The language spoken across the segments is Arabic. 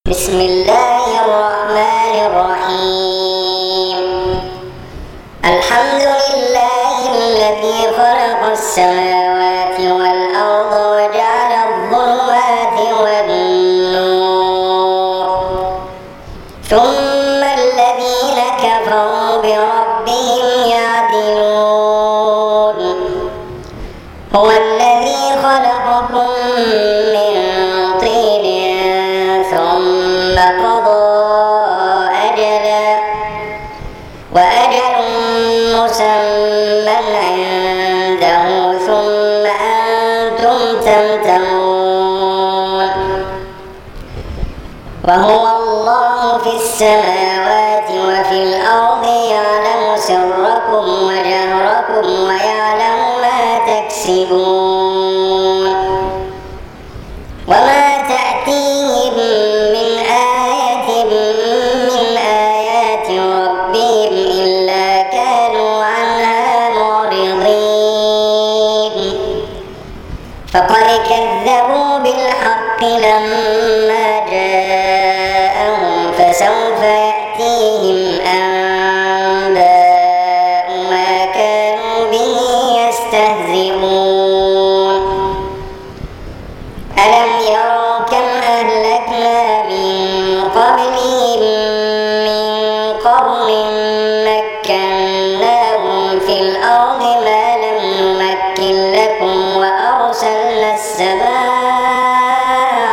بسم الله الرحمن الرحيم. الحمد لله الذي خلق السماوات والأرض وجعل الظلمات والنور، ثم الذين كفروا بربهم يعدلون. هو الذي خلقكم من طين ثم قضى أجلا وأجل مسمى عنده ثم أنتم تمترون. وهو الله في السماوات وفي الأرض يعلم سركم وجهركم ويعلم ما تكسبون. وما تأتيهم من آية من آيات ربهم إلا كانوا عنها معرضين. فقد كذبوا بالحق لما جاءهم فسوف يأتيهم أنباء ما كانوا به يستهزئون. ألم يروا كم أهلكنا من قبلهم من قرن مكناهم في الأرض ما لم نمكن لكم وأرسلنا السماء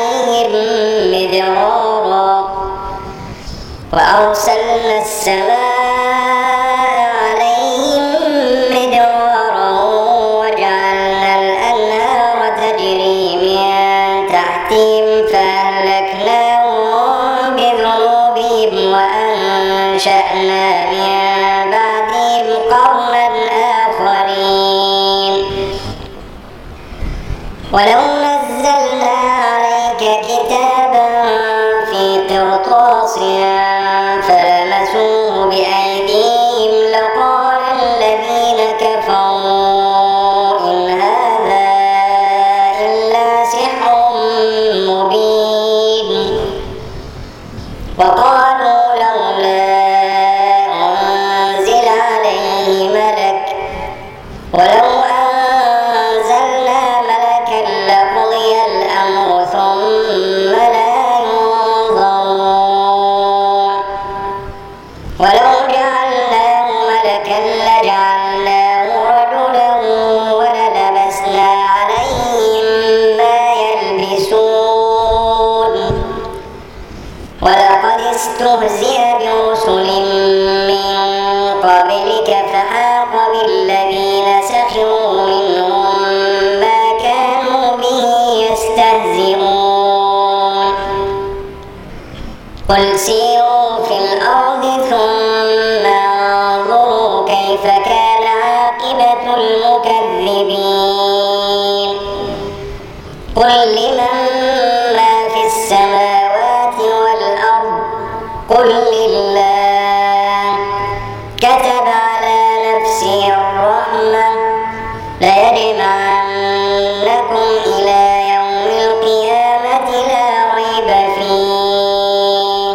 عليهم مدرارا وجعلنا الأنهار تجري من تحتهم فأهلكناهم بذنوبهم وأنشأنا من بعدهم قرنا آخرين. ولو نزلنا عليك كتابا في قرطاس فلمسوه بأيديهم لقال الذين كفروا إن هذا إلا سحر مبين. وقالوا لولا أنزل عليه ملك ولو أنزلنا ملكا لقضي الأمر ثم لا ينظرون. ولو جعلناه ملكا لجعلناه رجلا وللبسنا عليهم ما يلبسون. ولقد استهزئ برسل من قبلك فحاق بالذين سخروا منهم ما كانوا به يستهزئون. قل سيروا في الأرض ثم انظروا كيف كان عاقبة المكذبين. قل لمن ما في السماوات والأرض قل لله. كتب على نفسه الرحمة ليجمعنكم إلى يوم القيامة لا ريب فيه.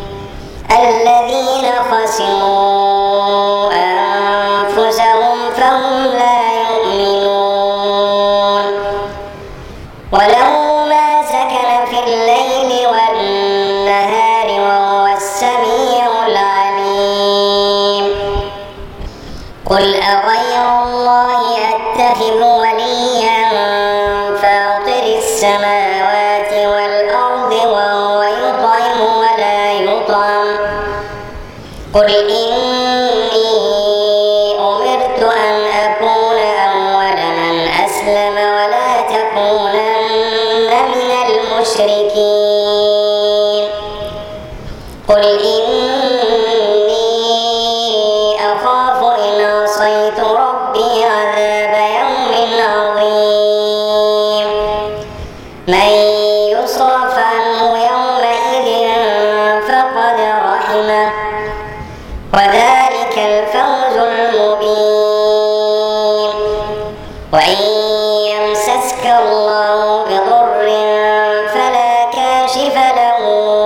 الذين خسروا أنفسهم فهم لا يؤمنون. وله ما سكن في الليل والنهار وهو السميع العليم. قل أغير الله أتخذ وليا فاطر السماوات والأرض وهو يطعم ولا يطعم. قل إني أمرت أن أكون أول من أسلم ولا تكونن من المشركين. قل إني أخاف إن عصيت ربي عذاب يوم عظيم. من يصرف عنه يومئذ فقد رحمه وذلك الفوز المبين. وإن يمسسك الله بضر فلا كاشف له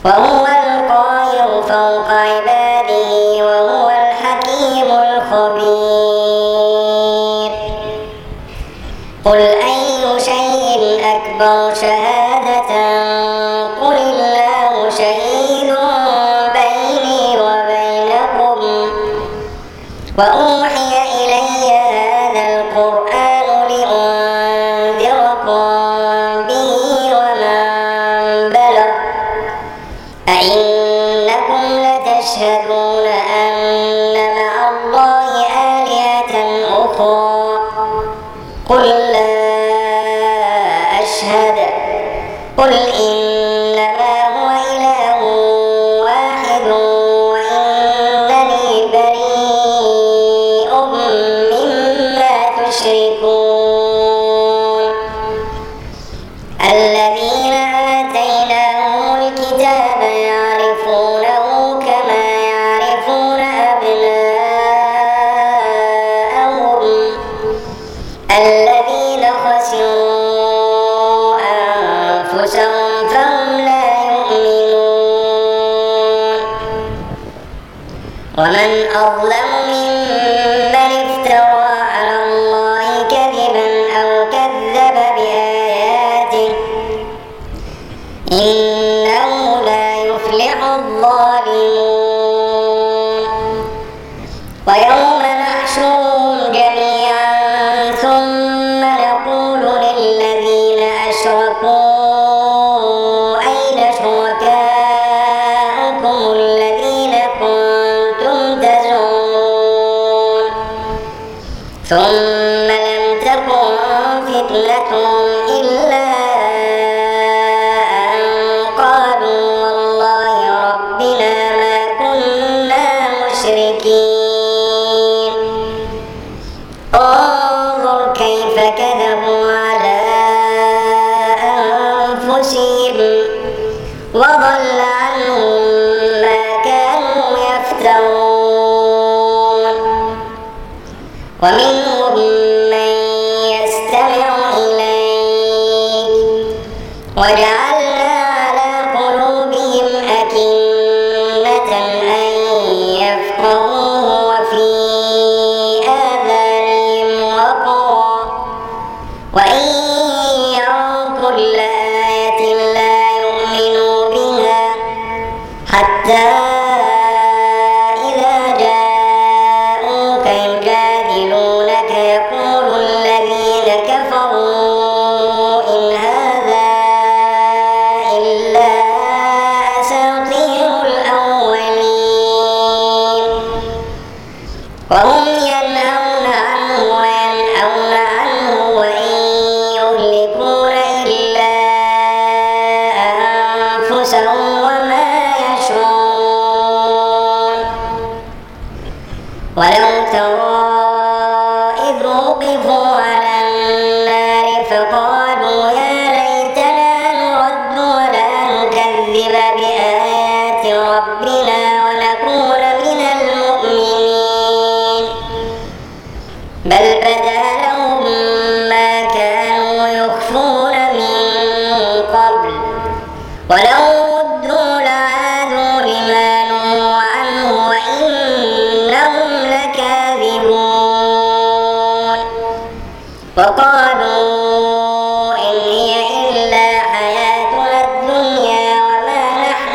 وهو القاهر فوق عباده وهو الحكيم الخبير. قل أي شيء أكبر شهادة قل الله شهيد بيني وبينكم وأوحي إلي هذا القرآن لأنذركم به ومن بلغ أئنكم لتشهدون أن مع الله آلهة أخرى قل لا أشهد قل إنما هو إله واحد وإنني بريء مما تشركون. الذين آتيناهم الكتاب يعرفونه كما يعرفون أبناءهم الذين خسروا أنفسهم فهم لا يؤمنون. ومن أظلم ممن افترى على الله كذبا أو كذب بآياته إنه لا يفلح الظالمون. ويوم نحشرهم جميعا ثم نقول للذين أشركوا أين شركاؤكم الذين كنتم تزعمون ثم لم تكن فتنتهم إلا أن قالوا والله ربنا ما كنا مشركين. انظر كيف كذبوا على أنفسهم وضل عنهم ما كانوا يفترون. ومنهم من يستمع إليك وجعلنا على قلوبهم أكنة أن يفقهوه وفي آذانهم وقرا وإن يروا كل آية لا يؤمنوا بها حتى إذا جاءوك يجادلونك يقول الذين كفروا إن هذا إلا أساطير الأولين. وهم ينهون عنه وينأون عنه وإن يهلكون إلا أنفسهم وما يشعرون. ولو ترى إذ وقفوا على النار فقالوا يا ليتنا نرد ولا نكذب بآيات ربنا ونكون من المؤمنين بل بدا لهم ما كانوا يخفون من قبل ولو ردوا لعادوا لما نهوا عنه وإنهم لكاذبون. وقالوا إن هي إلا حياتنا الدنيا وما نحن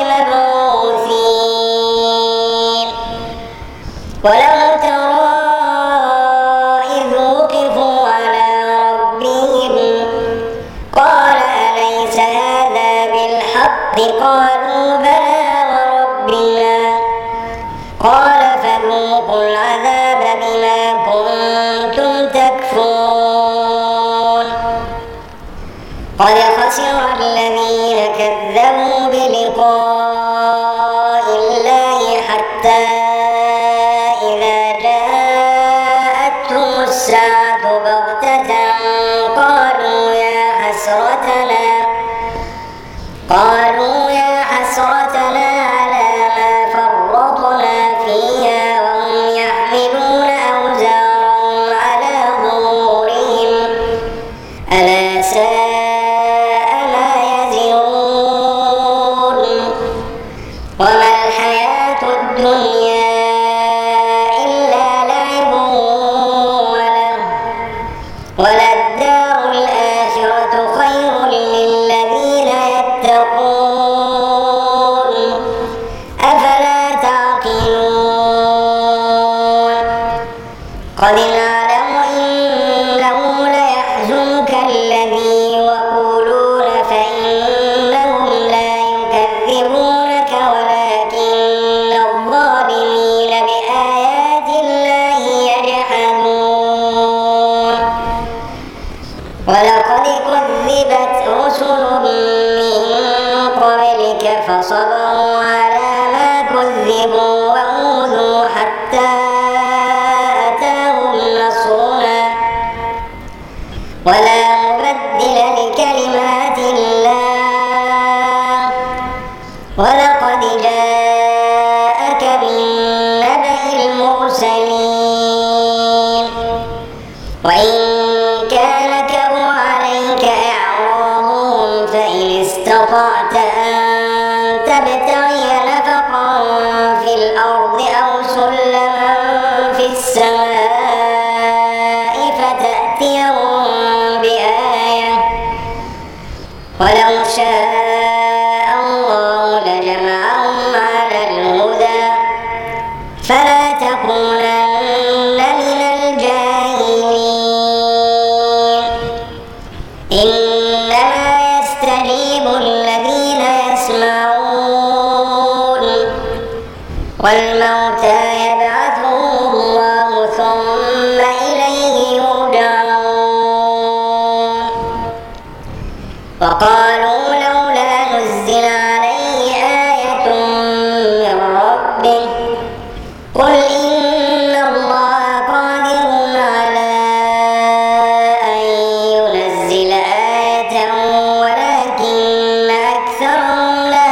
بمبعوثين. ولو ترى إذ وقفوا على ربهم قال أليس هذا بالحق قالوا بلى وربنا قال فذوقوا العذاب بما كنتم تكفرون. قد خسر الذين كذبوا بلقاء الله حتى إذا جاءتهم الساعة بغتة قالوا يا حسرتنا على ما فرطنا فيها وهم يحملون أوزارهم على ظهورهم ألا ساء ما يزرون. وكذبوا وأوذوا حتى أتاهم نصرنا ولا مبدل لكلمات الله ولقد جاءك من نبأ المرسلين وإن كان كبر عليك إعراضهم فإن استطعت أن تبتغي نفقا في الأرض أو سلما في السماء فتأتيهم بآية ولو شاء الله لجمعهم على الهدى فلا تكونن من الجاهلين إنما يستجيب الذين يسمعون والموتى يبعثهم الله ثم إليه يرجعون وقالوا لولا نزل عليه آية من ربه قل إن الله قادر على أن ينزل آية ولكن أكثرهم لا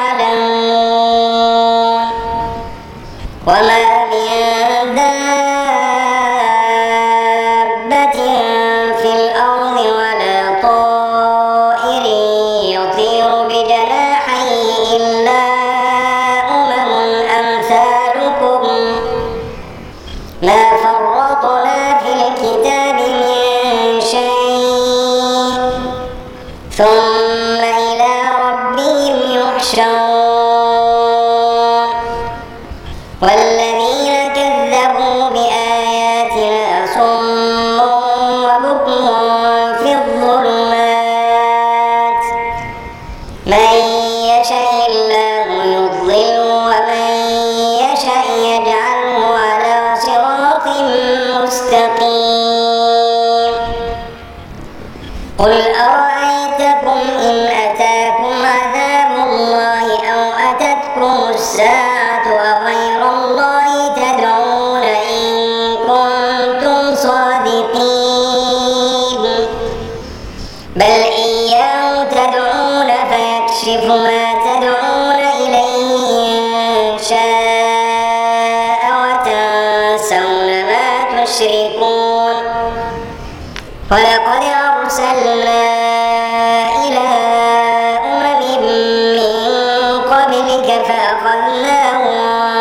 يعلمون وما من دابة في الأرض ولا طائر يطير بجناحيه إلا أمم أمثالكم ما فرطنا في الكتاب من شيء ثم إلى ربهم يحشرون والذين كذبوا بآياتنا صم وبكم في الظلمات من يشاء الله يضلل ومن يشاء يجعله على صراط مستقيم قل أرأيتكم إن أتاكم عذاب الله أو أتتكم الساعة أغير الله تدعون إن كنتم صادقين بل إياه تدعون فيكشف ما تدعون إليه إن شاء وتنسون ما تشركون ولقد أرسلنا إلى أمم من قبلك فأخذناهم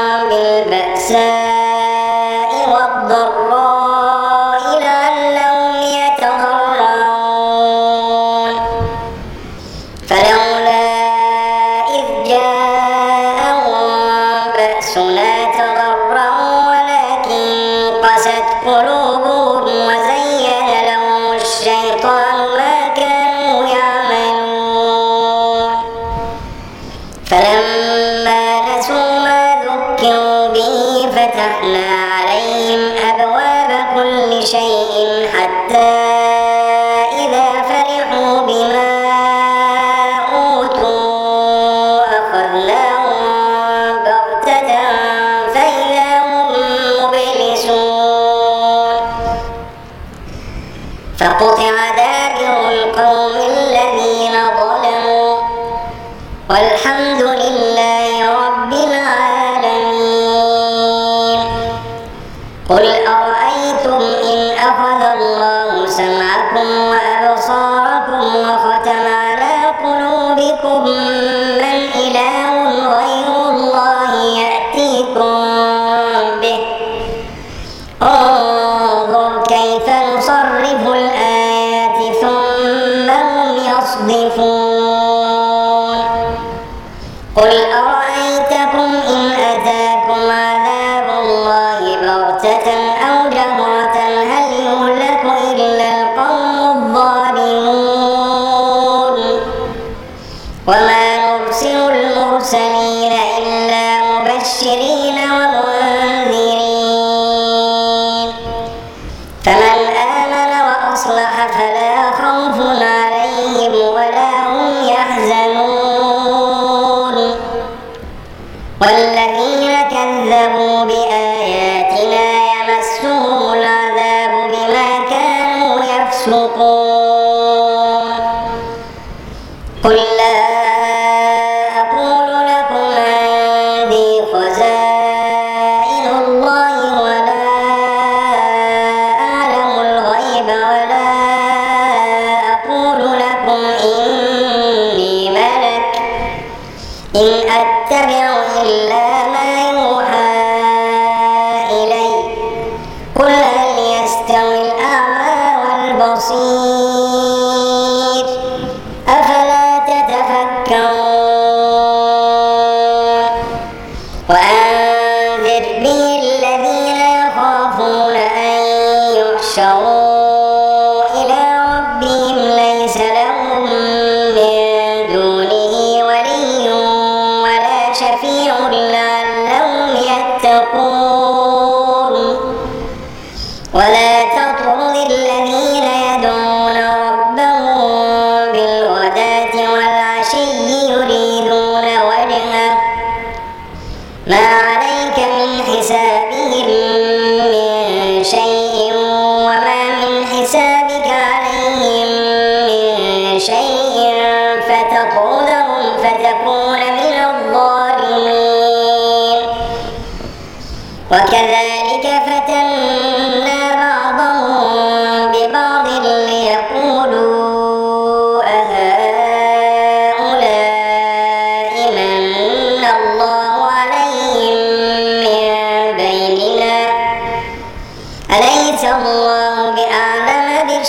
بالبأساء والضراء لعلهم يتضرعون فلولا إذ جاءهم بأسنا تضرعوا ولكن قست قلوبهم وزين لهم الشيطان ما كانوا يعملون فلما نسوا ما ذكروا به فتحنا عليهم أبواب كل شيء حتى إذا فرحوا بما أوتوا أخذناهم بغتة فإذا هم مبلسون فقطع دابر القوم الذين ظلموا والحمد لله رب العالمين قل أرأيتم إن أخذ الله سمعكم وأبصاركم وختم على قلوبكم من إله غير الله يأتيكم به انظر كيف نصرف الآيات ثم هم يصدفون قل أرأيتكم إن أتاكم عذاب الله بغتة أو جهرة هل يهلك إلا القوم الظالمون وما نرسل المرسلين إلا مبشرين ومنذرين فمن آمن وأصلح فلا خوف عليهم ولا هم يحزنون والذين كذبوا بآياتنا يمسهم العذاب بما كانوا يفسقون قل لا أقول لكم عندي خزائن الله ولا أعلم الغيب ولا أقول لكم إني ملك إن أتبع إلا ما يوحى إلي قل هل يستوي الأعمى والبصير أفلا تتفكرون وأنذر به الذين يخافون أن يحشروا إلى ربهم ليس لهم من دونه ولي ولا شفيع لعلهم يتقون ولا تطرد الذين يدعون ربهم بالغداة والعشي يريدون وجهه ما عليك من حسابهم من شيء وما من حسابك عليهم من شيء فتطردهم فتكون من الظالمين وكذلك فتنا بعضهم ببعض ليقولوا أهؤلاء من الله عليهم من بيننا أليس الله بأعلم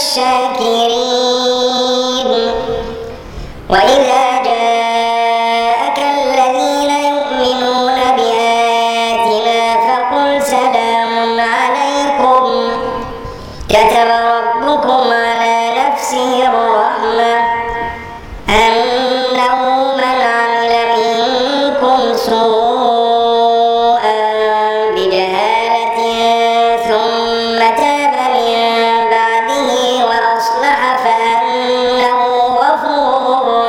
بالشاكرين وإذا جاءك الذين يؤمنون بآياتنا فقل سلام عليكم كتب ربكم على نفسه الرحمة أنه من عمل منكم سوءا بجهالة ثم تاب من بعده وأصلح فأنه غفور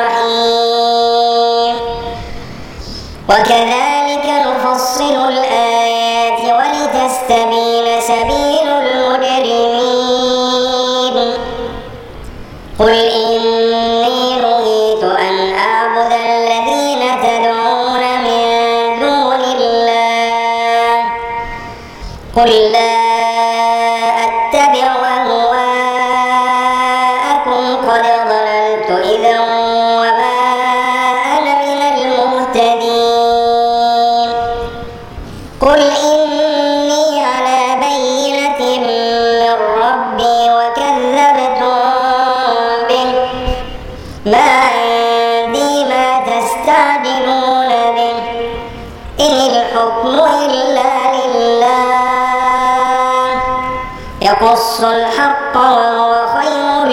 رحيم وكذلك نفصل الآيات ولتستبين سبيل المجرمين قل إني نهيت أن أعبد الذين تدعون من دون الله قل لا أتبع أهواءكم قد ضللت إذا وما أنا من المهتدين قل إني على بينة من ربي وكذبتم به ما عندي ما تستعجلون به إن الحكم إلا لله يقص الحق وهو خير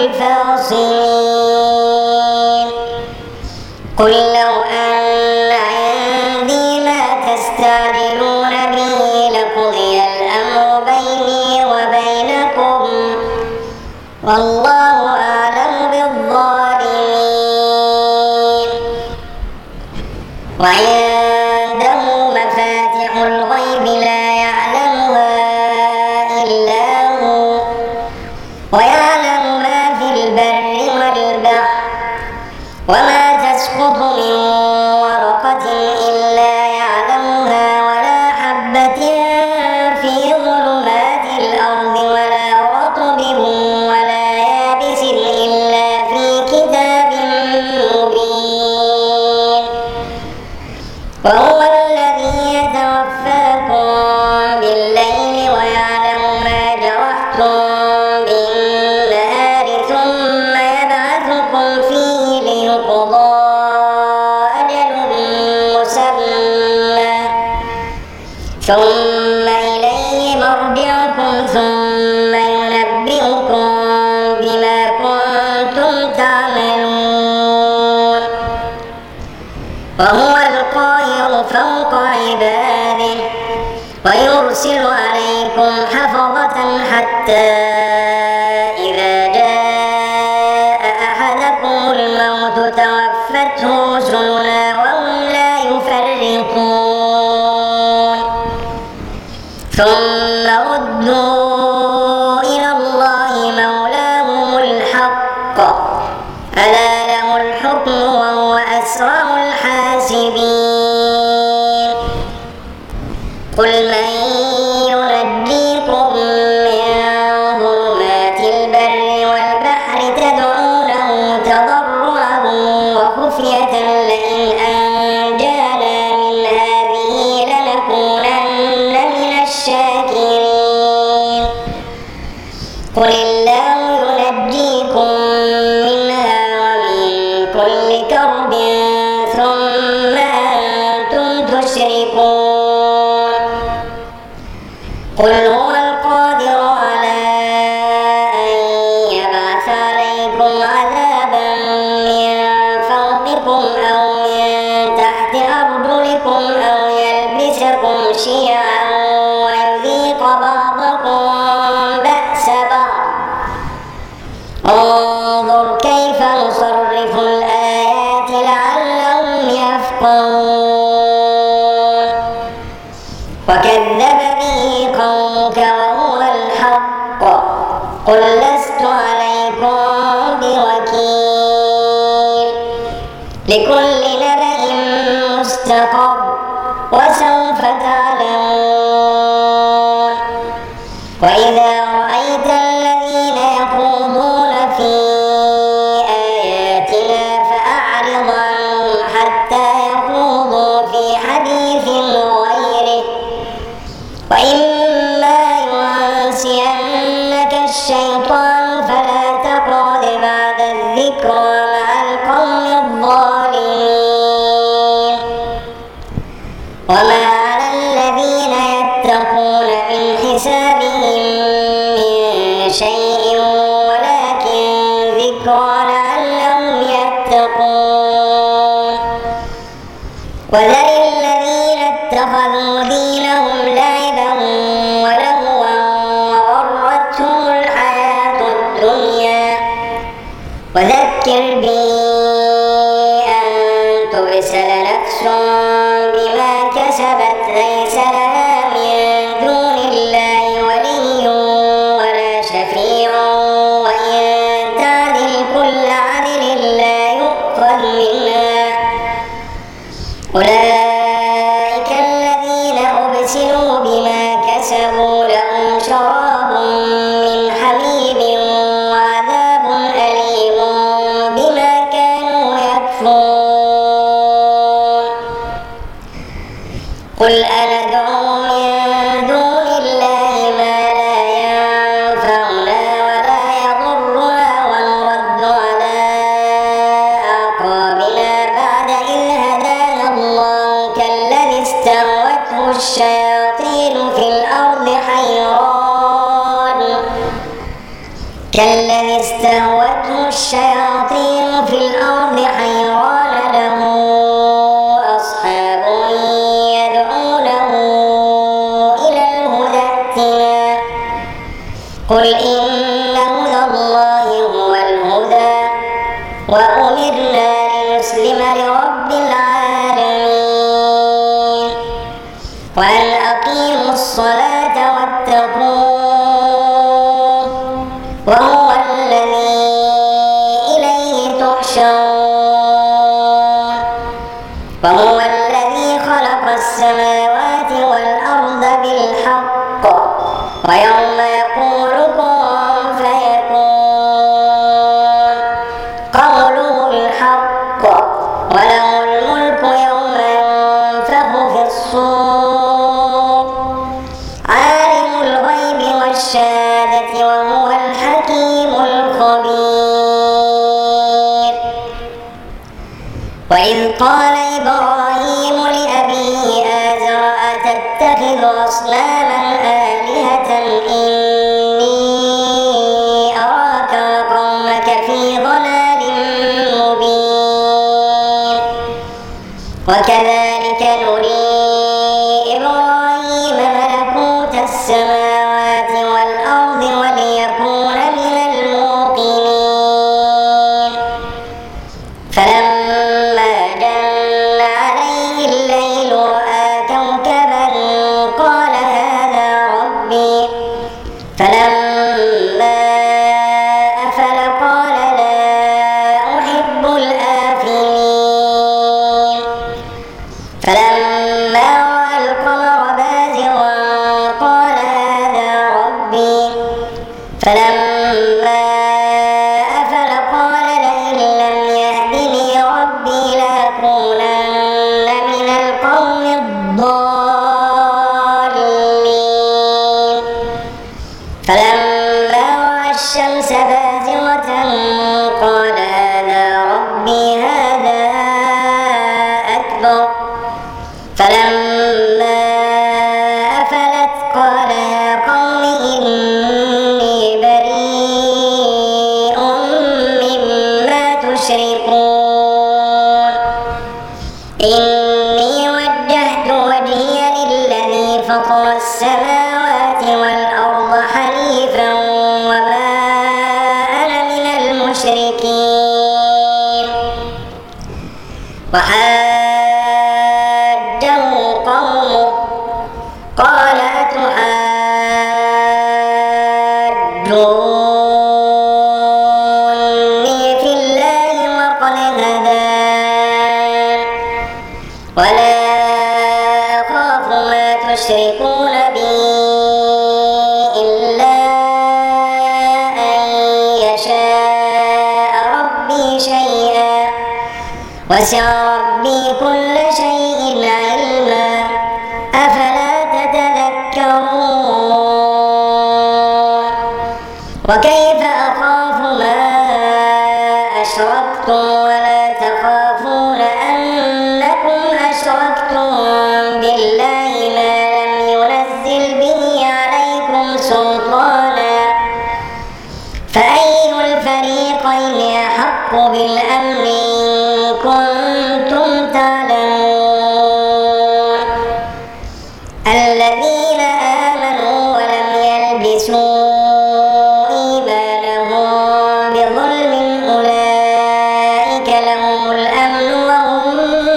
الفاصلين قل لو أن عندي ما تستعجلون به لقضي الأمر بيني وبينكم والله أعلم بالظالمين وعنده مفاتح الغيب لا يعلمها إلا هو ويعلم ما في البر والبحر وما تسقط من ورقة إلا يعلمها ولا حبة في ظلمات الأرض ولا رطب ولا يابس إلا في كتاب مبين وهو الذي يتوفاكم بالليل ويعلم ما جرحتم بالنهار ثم يبعثكم فيه ليقضى أجل مسمى ثم إليه مرجعكم ثم ينبئكم بما كنتم تعملون وهو القاهر فوق عباده ويرسل عليكم حفظة حتى إذا جاء أحدكم الموت توفته رسلنا وهم لا يفرطون ثم ردوا إلى الله مولاهم الحق ألا له الحكم وهو أسرع الحاسبين قل من ينجيكم من ظلمات البر والبحر تدعونه تضرعا وخفية لئن أنجانا من هذه لنكونن من الشاكرين قل الله ينجيكم منها ومن كل كرب ثم أنتم تشركون قل هو القادر على أن يبعث عليكم عذابا من فوقكم أو من تحت أرجلكم أو يلبسكم شيعا ويذيق بعضكم بأس بعض انظر كيف نصرف الآيات لعلهم يفقهون وكذب به قومك وهو الحق قل لست عليكم بوكيل لكل نبأ مستقر وسوف تعلمون وإذا رأيت الذين يخوضون في آياتنا فأعرض عنهم حتى يخوضوا في حديث غيره وإما ينسينك الشيطان فلا تقعد بعد الذكرى مع القوم الظالمين وما على الذين يتقون من حسابهم من شيء ولكن ذكرى لعلهم يتقون وذر الذين اتخذوا دينهم لعبا ولهوا وغرتهم الحياة الدنيا وذكر به أن تبسل نفس بما كسبت ليس لها من دون الله ولي ولا شفيع وإن تعدل كل عدل لا يؤخذ منها أولئك الذين أبسلوا بما كسبوا لهم شراب من حميم وعذاب أليم بما كانوا يكفرون قل أندعو من دون الله ما لا ينفعنا ولا يضرنا ونرد على أعقابنا بعد إذ هدانا الله كالذي استهوته الشياطين في الأرض حيران له أصحاب يدعونه إلى الهدى ائتنا قل إن هدى الله هو الهدى وأمرنا لنسلم لرب العالمين وأن أقيموا الصلاة واتقوه وهو الذي إليه تحشرون وهو الذي خلق السماوات والأرض بالحق ويوم يقول كن فيكون قوله الحق وله الملك يوم ينفخ في الصور عالم الغيب والشهادة وهو الحكيم الخبير وإذ قال إبراهيم لأبيه آزر أتتخذ أصناما آلهة إني أراك وقومك في ضلال مبين وكذلك نري إبراهيم ملكوت السماوات والأرض وليكون من الموقنين فلما جن عليه الليل رأى كوكبا قال هذا فطر السماوات والأرض حنيفا وما أنا من المشركين. وحاجه قومه قال أتحاجوني في الله وقد هدان ولا أخاف ما تشركون به إلا أن يشاء ربي شيئا وسع ربي كل شيء علما أفلا تتذكرون. وكيف أخاف ما أشركتم ولا تخافون أنكم أشركتم بالله ما لم ينزل به عليكم سلطانا فأي الفريقين أحق بالأمن إن كنتم تعلمون. الذين آمنوا ولم يلبسوا إيمانهم بظلم أولئك لهم الأمن وهم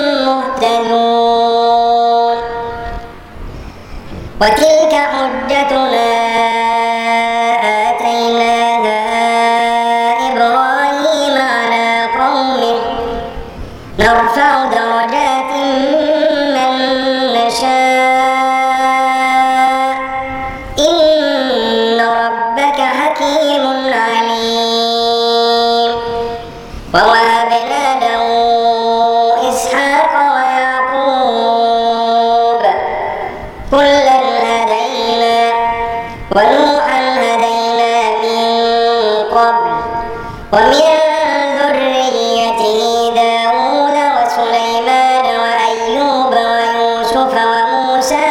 مهتدون. وتلك حجتنا آتيناها إبراهيم على قومه نرفع درجات من نشاء إن ربك حكيم عليم. ووهبنا له إسحاق ويعقوب كلا هدينا ونوحا هدينا من قبل ومن ذريته داود وسليمان وأيوب ويوسف وموسى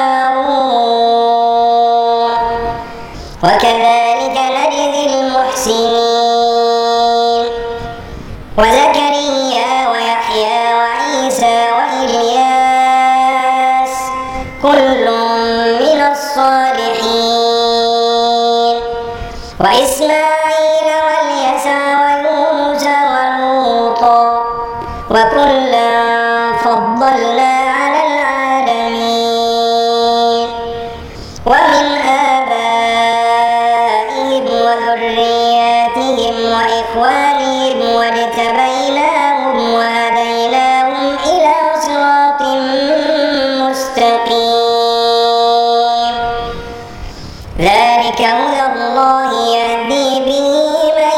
وهارون وكذلك نجزي المحسنين. وزكريا ويحيى وعيسى وإلياس كل من الصالحين وإسماعيل واليسع ويونس ولوطا وكلا فضلنا على العالمين. ومن آبائهم وذرياتهم وإخوانهم واجتبيناهم وهديناهم إلى صراط مستقيم. ذلك هدى الله يهدي به من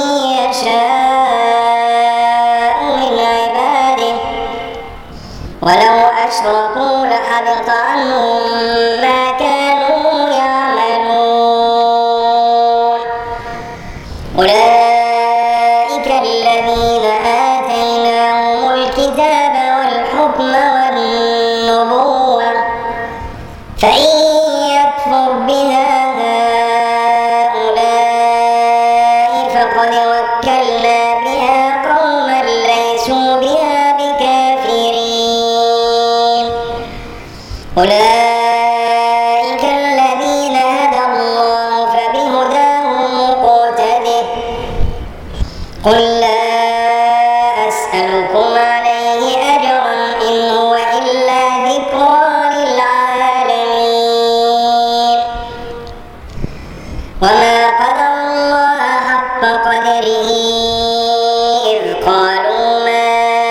يشاء من عباده ولو أشركوا لحبط عنهم ما كانوا يعملون. أولئك الذين آتيناهم الكتاب والحكم والنبوة فإن يكفر بها هؤلاء فقد وكلنا بها قوما ليسوا بها بكافرين. أولئك الذين هدى الله فبهداه مقتده. قل لا أسألكم عليه أجرا إن هو إلا ذكرى للعالمين. وما قدر الله حق قدره إذ قالوا ما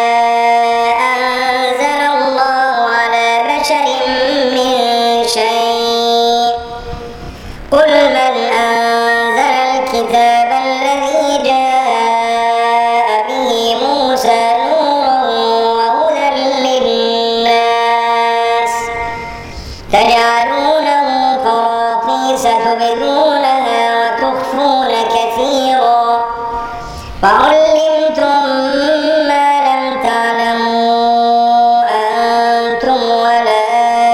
أنزل الله على بشر من شيء. قل من أنزل الكتاب الذي جاء به موسى نورا وهدى للناس تجعلونه قراطيس تبدونها وتخفون كثيرا وعلمتم ما لم تعلموا أنتم ولا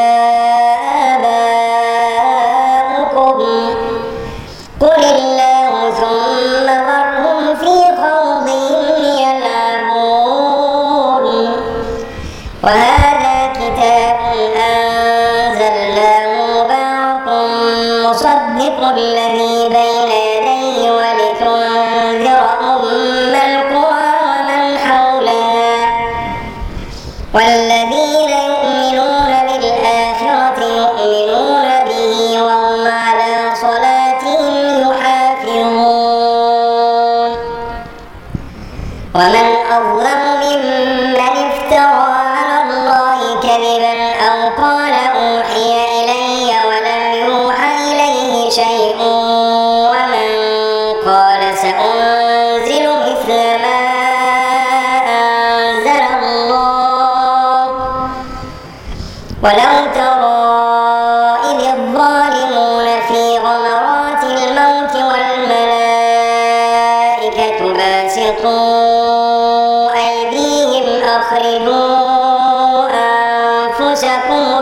آباؤكم قل الله ثم ذرهم في خوضهم يلعبون. وهذا كتاب أنزلناه مصدق الذي بين يديه ولتنذر أم القرى ومن حولها والذين يؤمنون بالآخرة يؤمنون به وهم على صلاتهم يحافظون ومن أظلم ممن افترى على الله كذبا أو قال أوحي إلي ولم يوحى إليه شيء ومن قال سأنزل مثل ما أنزل الله ولو ترى إذ الظالمون في غمرات الموت والملائكة باسطوا أيديهم أخرجوا أنفسكم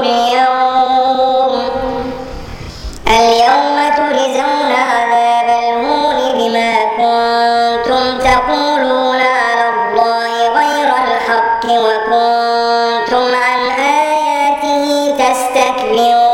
اليوم تجزون عذاب الهون بما كنتم تقولون على الله غير الحق وكنتم عن آياته تستكبرون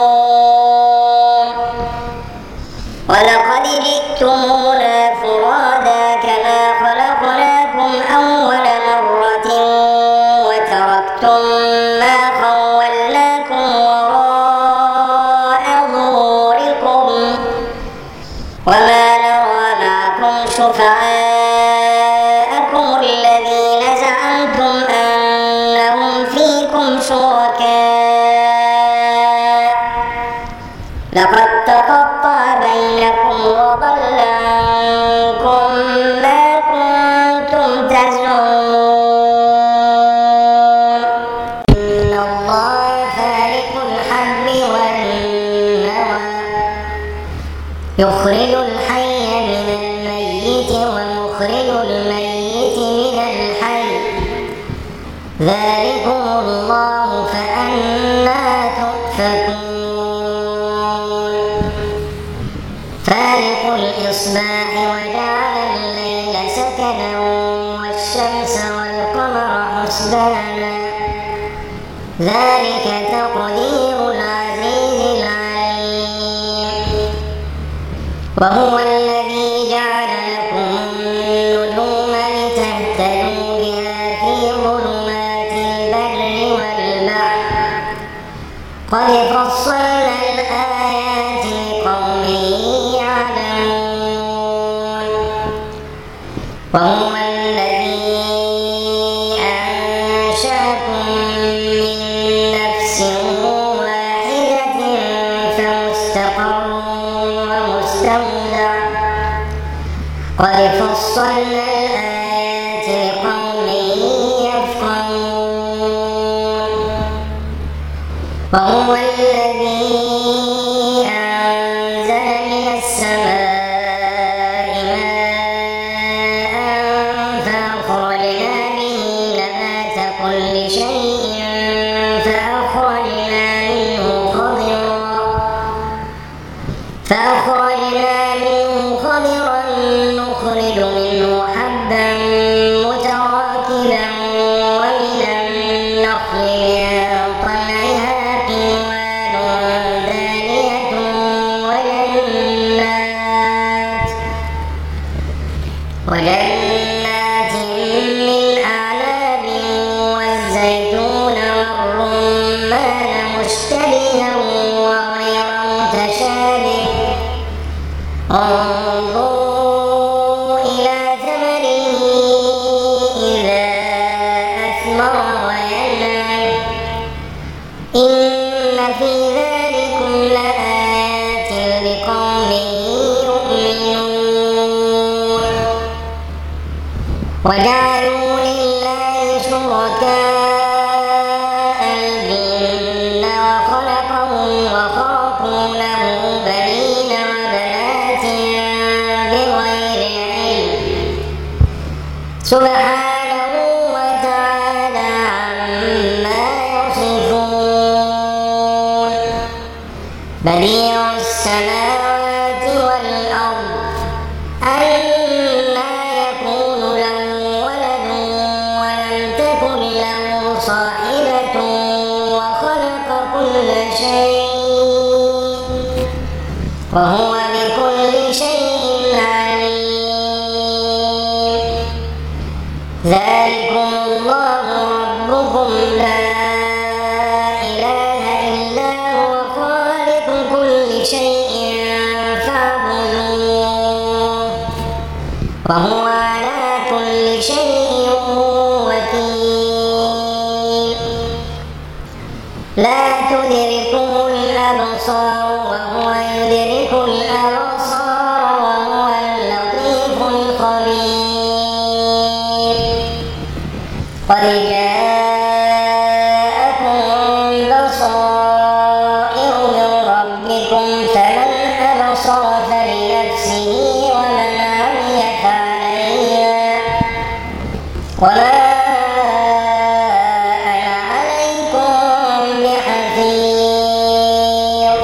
ولقد جئتمونا فرادا كما خلقناكم أول مرة وتركتم ما خولناكم وراء ظهوركم وما نرى معكم شفعاءكم الذين زعمتم أنهم فيكم شركاء لقد تقطع بينكم وضل عنكم ما كنتم تزعمون إن الله فالق الحب والنوى يخرج الحي من الميت ومخرج الميت من الحي ذلكم الله فأنى تؤفكون فالق الإصباح وجعل الليل سكنا والشمس والقمر حسبانا ذلك تقدير العزيز العليم وهو الذي جعل لكم النجوم لتهتدوا بها في ظلمات البر والبحر قد فصلنا الآيات لقوم يعلمون وهو الذي أنشأكم من نفس واحدة فمستقر ومستودع قد فصلنا الآيات لقوم يفقهون وهو الذي أنزل من السماء ماء فأخرجنا به نبات كل شيء فأخرجنا منه خضرا نخرج منه حبا متراكبا ومن النخل طلعها قنوان دانية وجنات من أعناب والزيتون والرمان مشتبها وغير متشابه انظروا إلى ثمره إذا أثمر وينعم إن في ذلكم لآيات لقوم يؤمنون وجعلوا لله شركاء الجن وخلقهم وخرقوا له بنين وبنات بغير علم سبحانه وتعالى عما يصفون بديع السماوات والأرض أنى يكون له ولد ولم تكن له صاحبة وخلق كل شيء وهو بكل شيء عليم. ذلكم الله ربكم لا إله إلا هو خالق كل شيء فاعبدوه وهو على كل شيء وكيل. لا تدركه الأبصار وهو يدرك الأبصار وهو اللطيف الخبير. قد جاءكم بصائر من ربكم فمن أبصر فلنفسه ومن عمي فعليها وما أنا عليكم بحفيظ.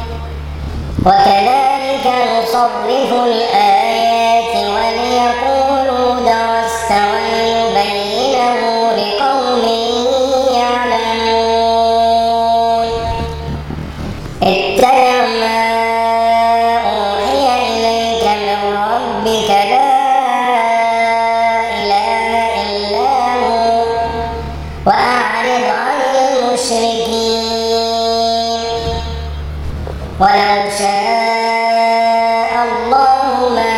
وكذلك نصرف الآيات وليقولوا درست ولنبينه لقوم يعلمون. اتبع ما أوحي إليك من ربك لا إله إلا هو وأعرض عن المشركين. ولو شاء الله ما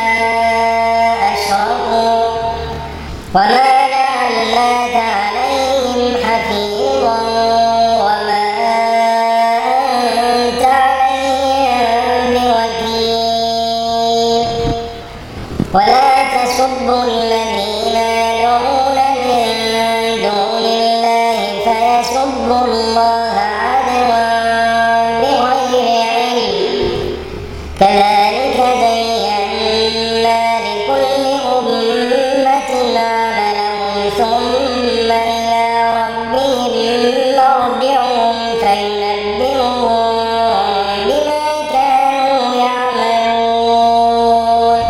أشركوا وما جعلناك عليهم حفيظا وما أنت عليهم بوكيل. ولا تسبوا الذين يدعون من دون الله فيسبوا الله عدوا بغير علم. كذلك زينا لكل أمة عملهم ثم إلى ربهم مرجعهم فينبئهم بما كانوا يعملون.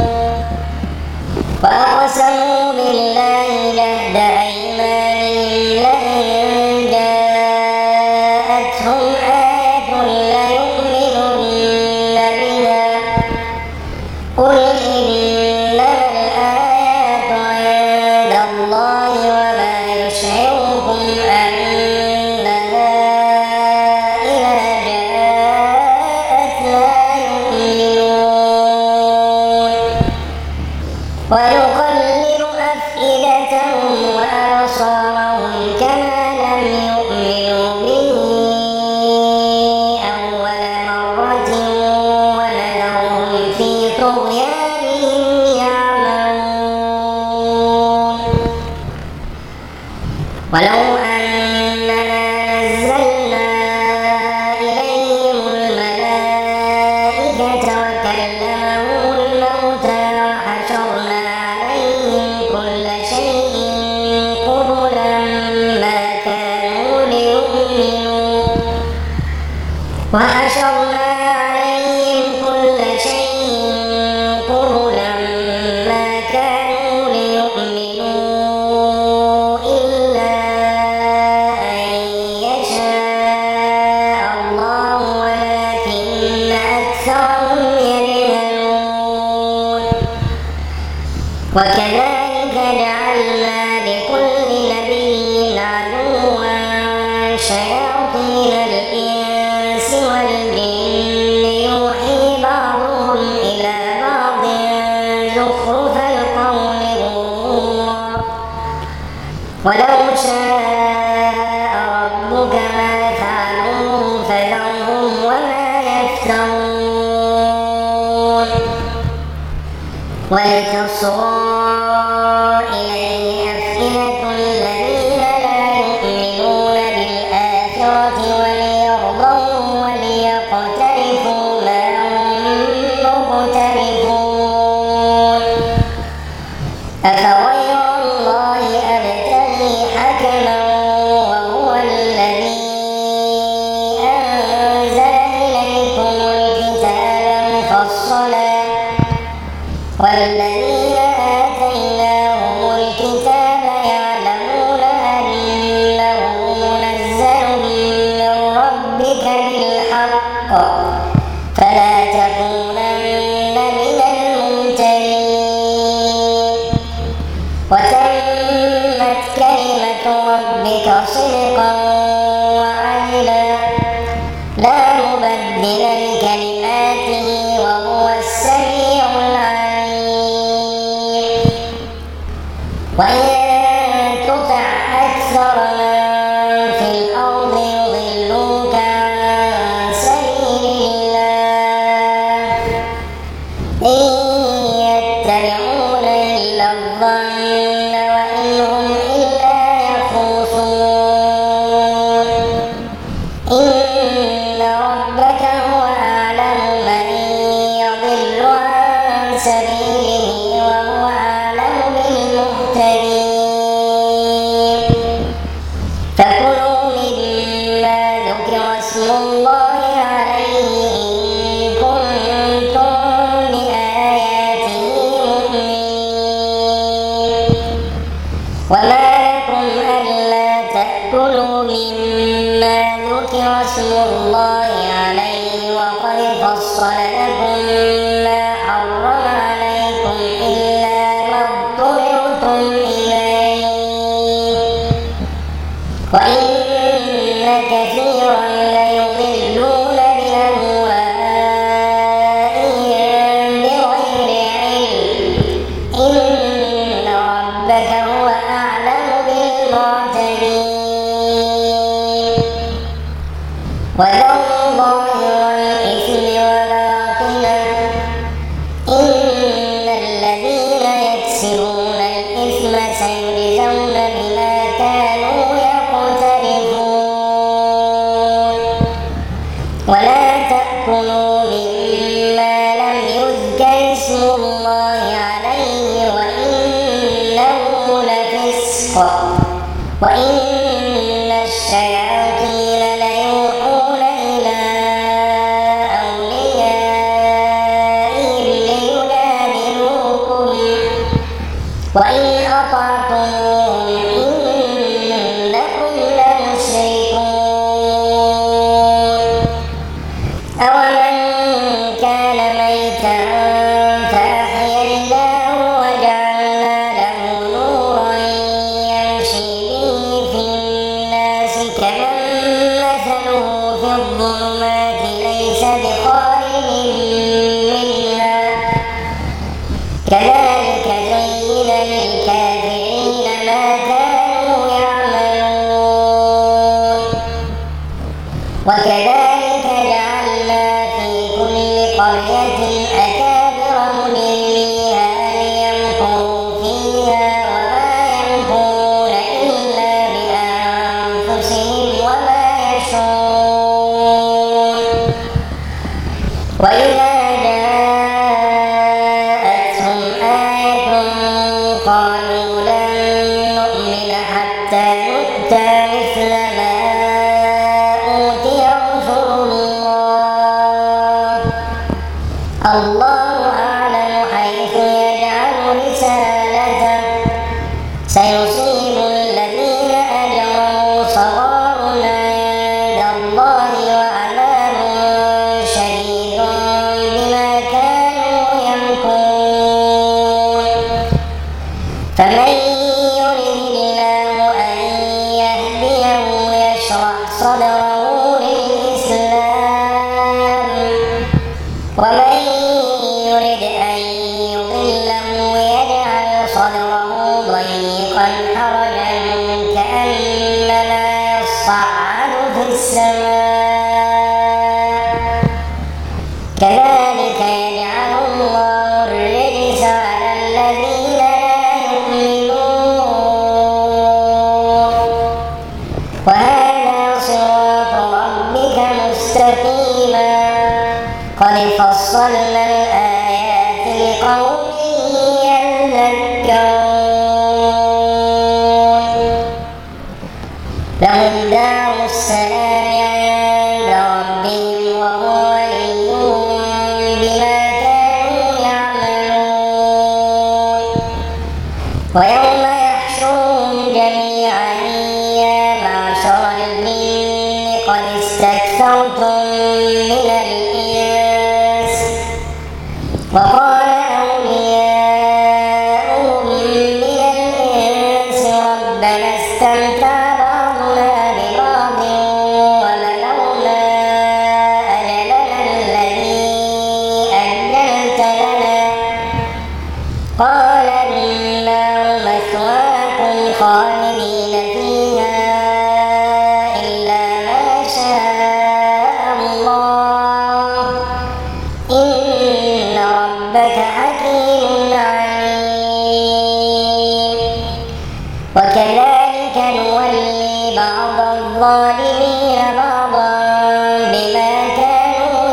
وأقسموا بالله جهد أيمانهم لئن جاءتهم آية ليؤمنن بها قل إنما الآيات عند الله وما يشعركم أنها إذا جاءت لا يؤمنون. ونقلل أفئدتهم وأبصارهم كما لم يؤمنوا به أول مرة ونذرهم في طغيانهم يعمهون. ولو أننا نزلنا إليهم الملائكة وكلمهم الموتى وحشرنا عليهم كل شيء قبلا ما كانوا ليؤمنوا إلا أن يشاء الله ولكن أكثرهم يجهلون. وكذلك جعلنا لكل نبي عدوا شياطين الإنس والجن يوحي بعضهم إلى بعض زخرف القول غرورا. ولو شاء ربك ما فعلوه فذرهم وما يفترون. ولتصغى إليه أفئدة الذين لا يؤمنون بالآخرة وليرضوا وليقترفوا ما هم مقترفون. أفغير الله أبتغي حكما وهو الذي أنزل إليكم الكتاب مفصلا والذين آتيناهم الكتاب يعلمون أنه منزل من ربك بالحق فلا تكونن ربك صدقا وعدلا لا مبدل لكلماته وهو السميع العليم وإن تطع أكثر من في الأرض يضلوك عن سبيل الله إن يتبعون إلا الظن وإن هم إلا يخرصون إن ربك هو أعلم من يضل عن سبيله وهو أعلم بالمهتدين فكلوا مما ذكر اسم الله عليه إن كنتم بآياته مؤمنين وما لكم ألا تأكلوا مما ذكر اسم الله عليه وقد فصل لكم ما حرم عليكم إلا ما اضطررتم إليه وإن كثيرا ليضلون بأهوائهم بغير علم إن ربك هو أعلم بالمعتدين وذروا ظاهر الإثم وباطنه إن الذين يكسبون الإثم سيجزون بما كانوا يقترفون ولا تأكلوا مما لم يذكر اسم الله عليه وإنه لفسق وإن الشياطين ليوحون إلى أوليائهم ليجادلوكم وإن أطعتموهم إنكم لمشركون أومن كان ميتا فأحييناه وجعلنا له نورا يمشي به في الناس كمن مثله في الظلمات ليس بخارج منها كذلك زين للكافرين ما كانوا يعملون وكذلك جعلنا في كل قرية أكابر مجرميها ليمكروا فيها وما يمكرون إلا بأنفسهم وما يشعرون وإذا جاءتهم آية قالوا لن نؤمن حتى نؤتى مثل ما أوتي رسل الله أعلم حيث يجعل رسالته سيصيب الذين أجرموا صغار عند الله وعذاب شديد بما كانوا يمكرون فمن يرد الله أن يهديه يشرح صدره للإسلام ومن يرد أن يضله يجعل صدره ضيقا حرجا كأنما يصعد في السماء كذلك يجعل الله الرجس على الذين لا يؤمنون وهذا صراط ربك مستقيما قد فصلنا الآيات لقوم يذكرون لهم دار السلام عند ربهم وهو وليهم بما كانوا يعملون ويوم يحشرهم جميعا يا معشر الجن قد استكثرتم من الإنس وقال أولياؤهم من الإنس ربنا استمتع الله إن ربك حكيم عليم وكذلك نولي بعض الظالمين بعضا بما كانوا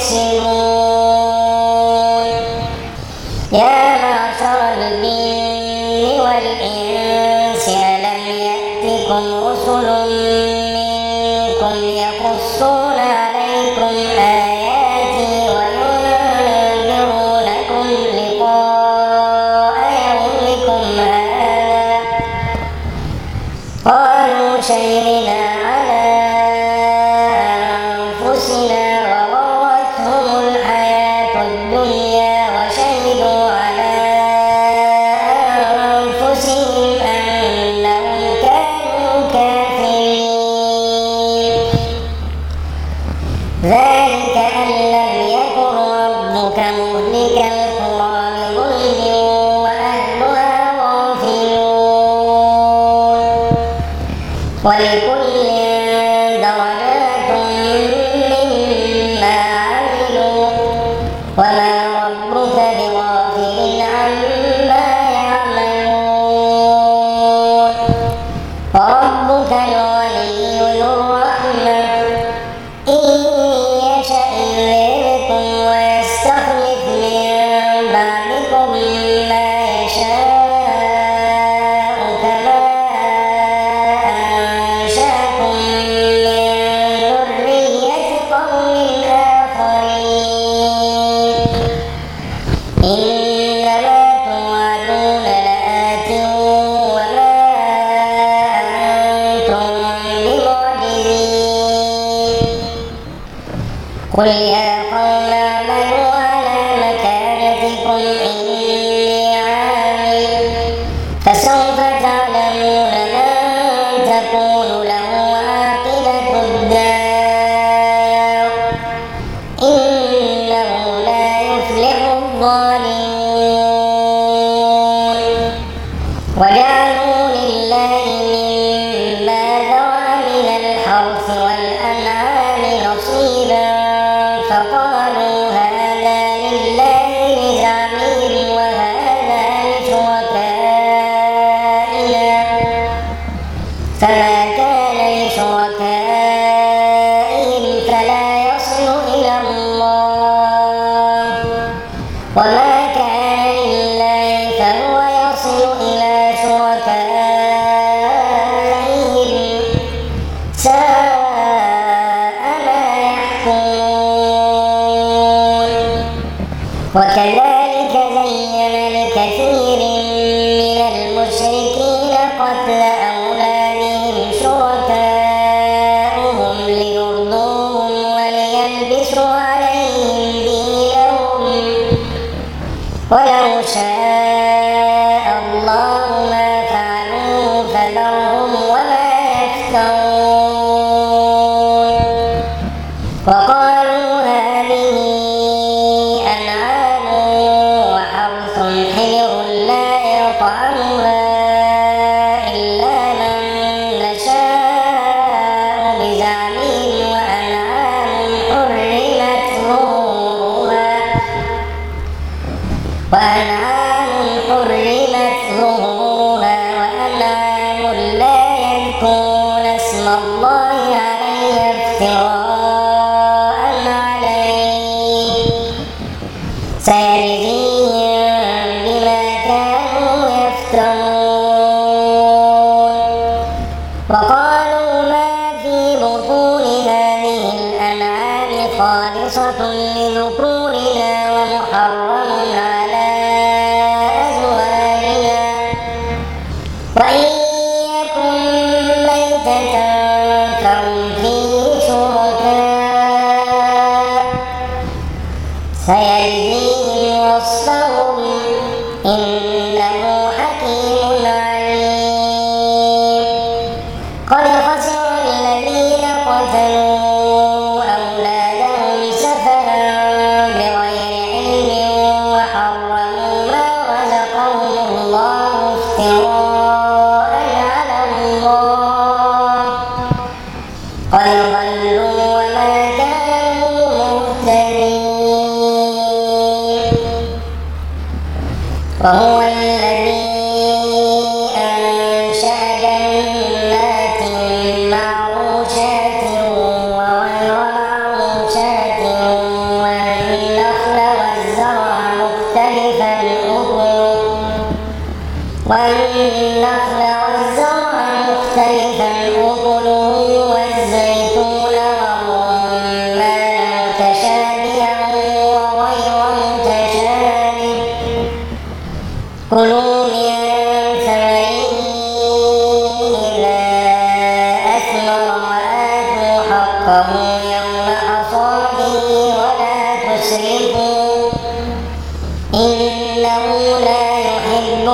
يكسبون يا معشر الجن والإنس ألم يأتكم رسل منكم يقصون عليكم آياتي وينذرونكم لقاء يومكم هذا قالوا شهدنا على أنفسنا وغرتهم الحياة الدنيا وشهدوا على أنفسهم أنهم كانوا كافرين ذلك أن لم يكن ربك مهلك القرى بظلم وأهلها غافلون ولكل درجات مما عملوا وما ربك بغافل عما يعملون وربك الغني ذو الرحمة إن يشأ يذهبكم ويستخلف من بعدكم ما يشاء كما أنشأكم من ذرية قوم آخرين إنما توعدون لآت وما أنتم بمعجزين قل يا قوم اعملوا على مكانتكم إني عامل فسوف تعلمون من تكون له عاقبة الدار إنه لا يفلح الظالمون وجعلوا لله مما ذرأ من الحرث والأنعام نصيبا فقالوا هذا لله بزعمهم وهذا لشركائنا فما كان لشركائهم فلا يصل إلى الله وما كان لله فهو يصل إلى شركائهم ساء ما يحكمون وكذلك زين لكثير من المشركين قتل أولادهم شركاؤهم ليرضوهم وليلبسوا عليهم دينهم ولو شاء الله ما فعلوه فذرهم وما يفترون وقالوا هذه أنعام وحرث حجر لا يطعمها إلا من نشاء بزعمهم وأنعام حرمت ظهورها وأنعام لا يذكرون اسم الله عليها افتراء عليه سيجزيهم بما كانوا يفترون وقالوا ما في بطون هذه الأنعام خالصة لذكورنا ومحرم على أزواجنا وإن يكن ميتة فهم فيه شركاء سيجزيهم وصفهم إنه حكيم عليم قد خسر الذين قتلوا أولادهم سفها بغير علم وحرموا ما رزقهم الله افتراء على الله قد ضلوا وما كانوا وهو الذي أنشأ جنات معروشات وغير معروشات والنخل والزرع مختلفا أكله والزيتون والرمان متشابها وغير متشابه كلوا من ثمره إذا أثمر وآتوا حقه يوم حصاده ولا تسرفوا إنه لا يحب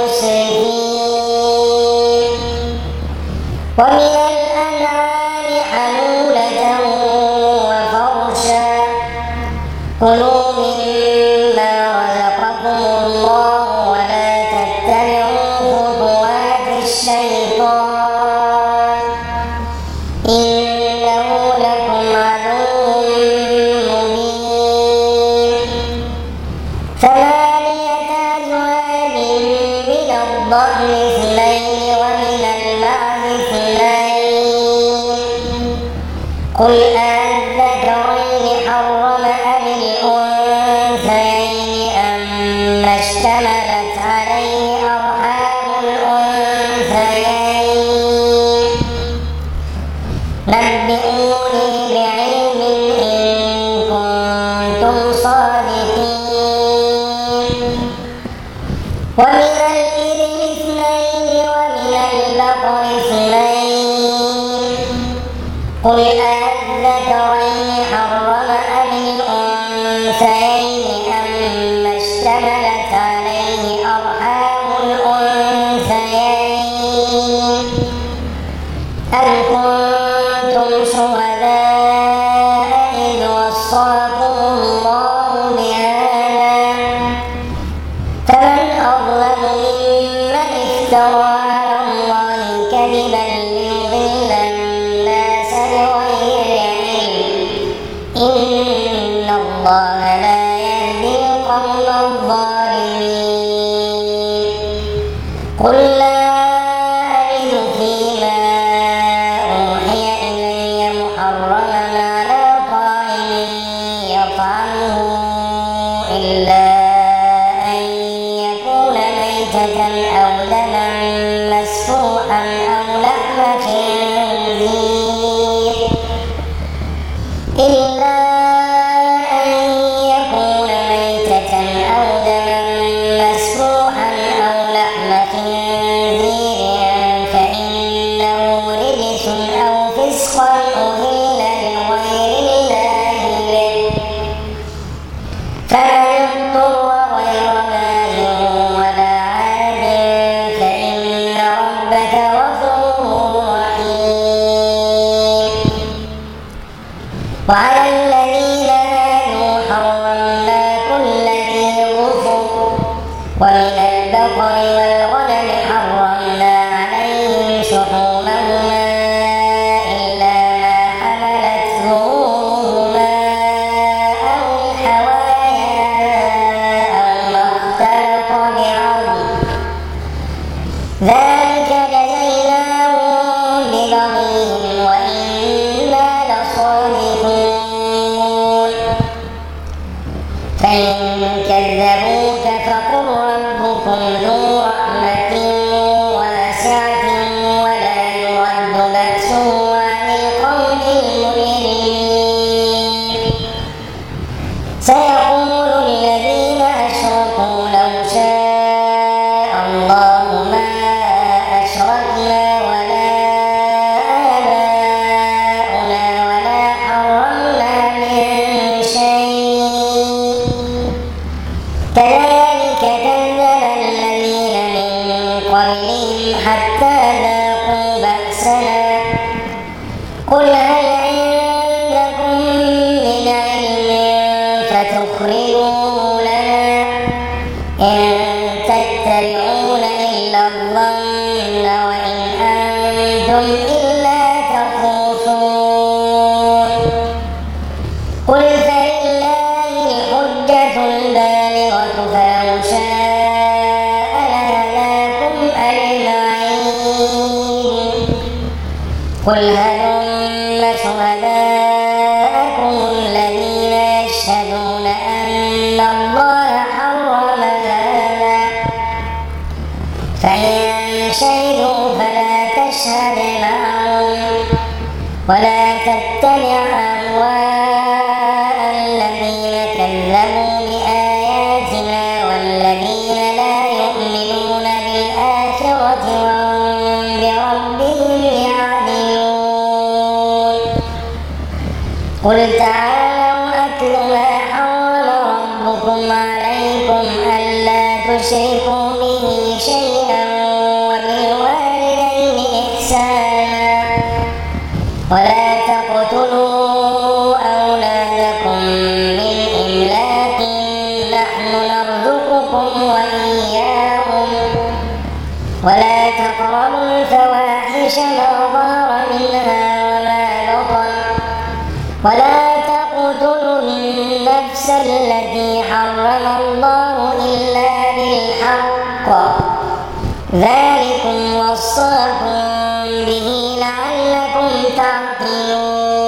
المسرفين ومن الأنعام حمولة وفرشا كلوا مما رزقكم الله ولا تتبعوا خطوات الشيطان إنه لكم عدو مبين 8 أزواج من الضأن 2 ومن المعز 2 قل أذكرين حرم أم الأنثيين أما اشتملت عليه أرحام الأنثيين نبئوني بعلم إن كنتم صادقين ومن الإبل 2 ومن البقر 2 قل أذكرين حرم أم الأنثيين أما اشتملت عليه أرحام الأنثيين أم كنتم شهداء إذ وصاكم الله بهذا فمن أظلم ممن افترى على الله كذبا ليضل الناس بغير علم إن الله لا يهدي القوم الظالمين قل لا أجد فيما أوحي إلي محرما على طاعم يطعمه إلا أن يكون ميتة أو دما مسفوحا أو لحم خنزير فإنه رجس أو فسقا أهل لغير الله به فمن اضطر غير باغ ولا عاد فإن ربك غفور رحيم وعلى الذين هادوا حرمنا كل ذي ظفر ومن البقر والغنم حرمنا عليهم شحومهما إلا ما حملت ظهورهما أو الحوايا أو ما اختلط بعظم ذلك جزيناهم ببغيهم وإنا لصادقون فإن كذبوك فقل ربكم ذو رحمة واسعة ولا يرد بأسه عن القوم المجرمين سيقول الذين أشركوا لو شاء الله ما أشركنا ولا آباؤنا ولا حرمنا من شيء كذلك كذب الذين من قبلهم حتى ذاقوا بأسنا قل هل عندكم من علم فتخرجوه لنا إن تتبعون إلا الظن وإن أنتم إلا تخرصون قل فلله الحجة البالغة فلو شاء قل هلم شهداءكم الذين يشهدون أن الله حرم هذا فإن شهدوا فلا تشهد معهم ولا تتبع أهواء الذين كذبوا بآياتنا والذين لا يؤمنون بالآخرة وهم بربهم يعدلون. قل تعالوا أتل ما حرم ربكم عليكم ألا تشركوا به شيئا وبالوالدين إحسانا ولا تقتلوا أولادكم من إملاق نحن نرزقكم وإياهم ولا تقربوا الفواحش ما ظهر منها وما بطن ولا تقتلوا النفس التي حرم الله إلا بالحق ذلكم وصاكم به لعلكم تعقلون.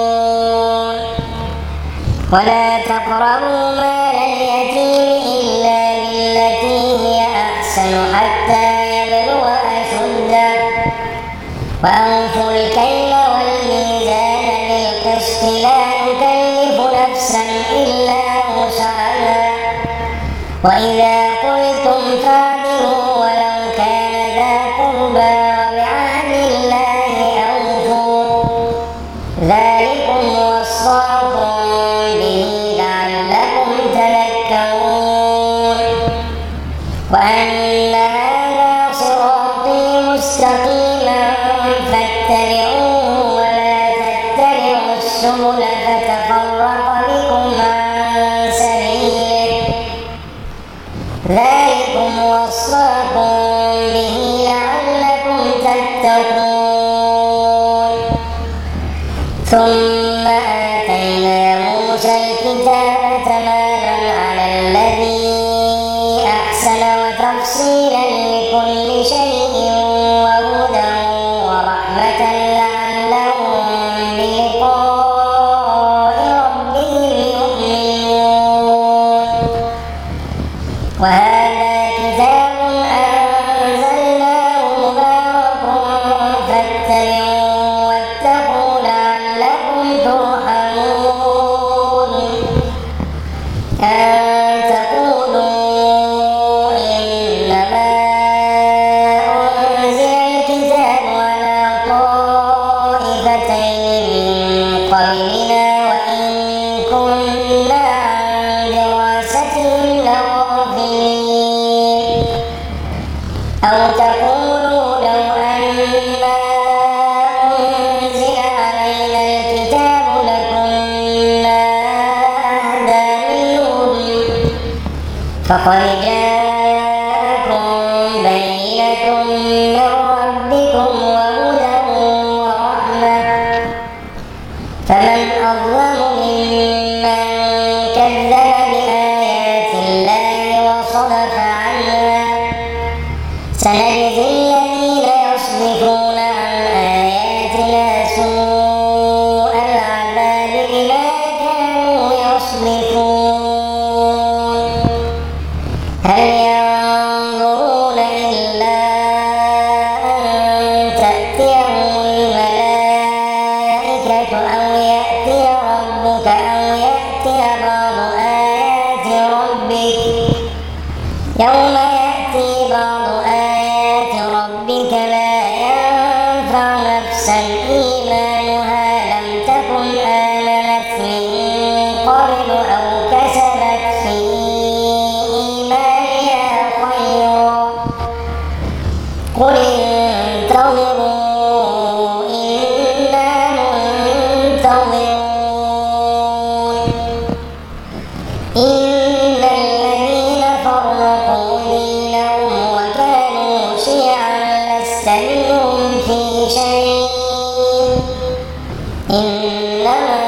ولا تقربوا مال اليتيم إلا بالتي هي أحسن حتى يبلغ أشده وأوفوا الكيل والميزان بالقسط لا نكلف نفسا إلا وسعها وإذا قلتم فاعدلوا ولو كان ذا قربى وبعهد الله أوفوا ذلكم وصاكم به لعلكم تذكرون. وأن هذا صراطي مستقيما فاتبعوه ولا تتبعوا السبل فتفرق بكم عن سبيله ذلكم وصاكم به لعلكم تتقون. ثم آتينا موسى الكتاب تماما على الذي أحسن وتفصيلا لكل شيء وهدى ورحمة لعلهم بلقاء ربهم يؤمنون. وهذا كتاب أنزلناه مبارك فاتبعوه واتقوا لعلكم ترحمون. أن تقولوا إنما أنزل الكتاب على طائفتين من قبلنا وإن كنا عن دراستهم لغافلين. أو تقولوا لو أنا أنزل علينا الكتاب لكنا أهدى منهم فقد جاءكم بينة من ربكم وهدى ورحمة فمن أظلم ممن كذب بآيات الله وصدف عنها سنجزي الذين يصدفون عن آياتنا سوء العذاب بما كانوا يصدفون. هل ينظرون إلا أن تأتيهم الملائكة أو يأتي ربك أو يأتي بعض آيات ربك يوم يأتي بعض آيات ربك لا ينفع نفسا إيمانها لم تكن آمنت من قبل أو كسبت في إيمانها خيرا قل انتظروا إنا منتظرون. إن الذين فرقوا دينهم وكانوا شيعا لست منهم في شيء إنما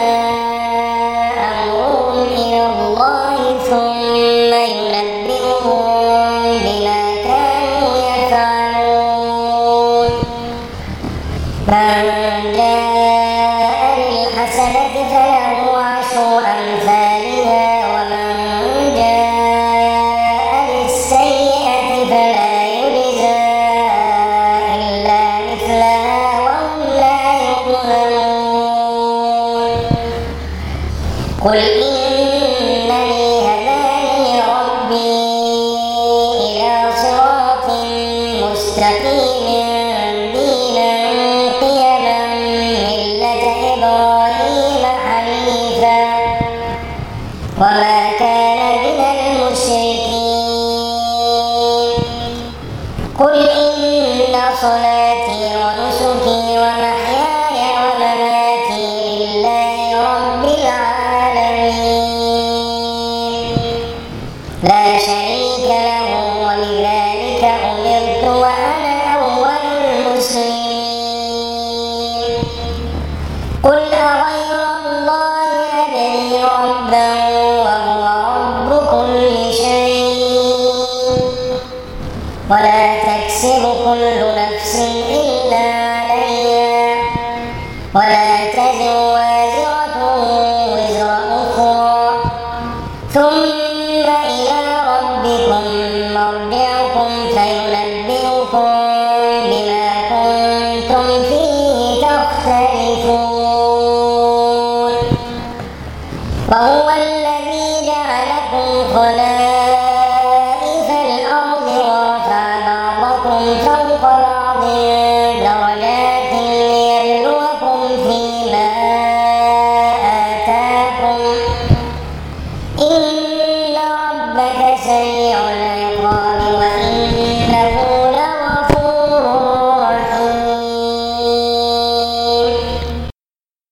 أمرهم إلى الله ثم ينبئهم بما كانوا يفعلون. من جاء وما كان من المشركين قل إن صلاتي ونسكي ومحياي ومماتي لله رب العالمين لا شريك له وبذلك أمرت وأنا أول المسلمين قل أغير الله أبغي ربا وهو رب كل شيء ولا تكسب كل نفس إلا عليها ولا تزر وازرة وزر أخرى ثم إلى ربكم مرجعكم فينبئكم بما كنتم فيه تختلفون وهو الذي جعلكم خلائف الأرض ورفع بعضكم فوق بعض درجات ليبلوكم فيما آتاكم إن ربك سريع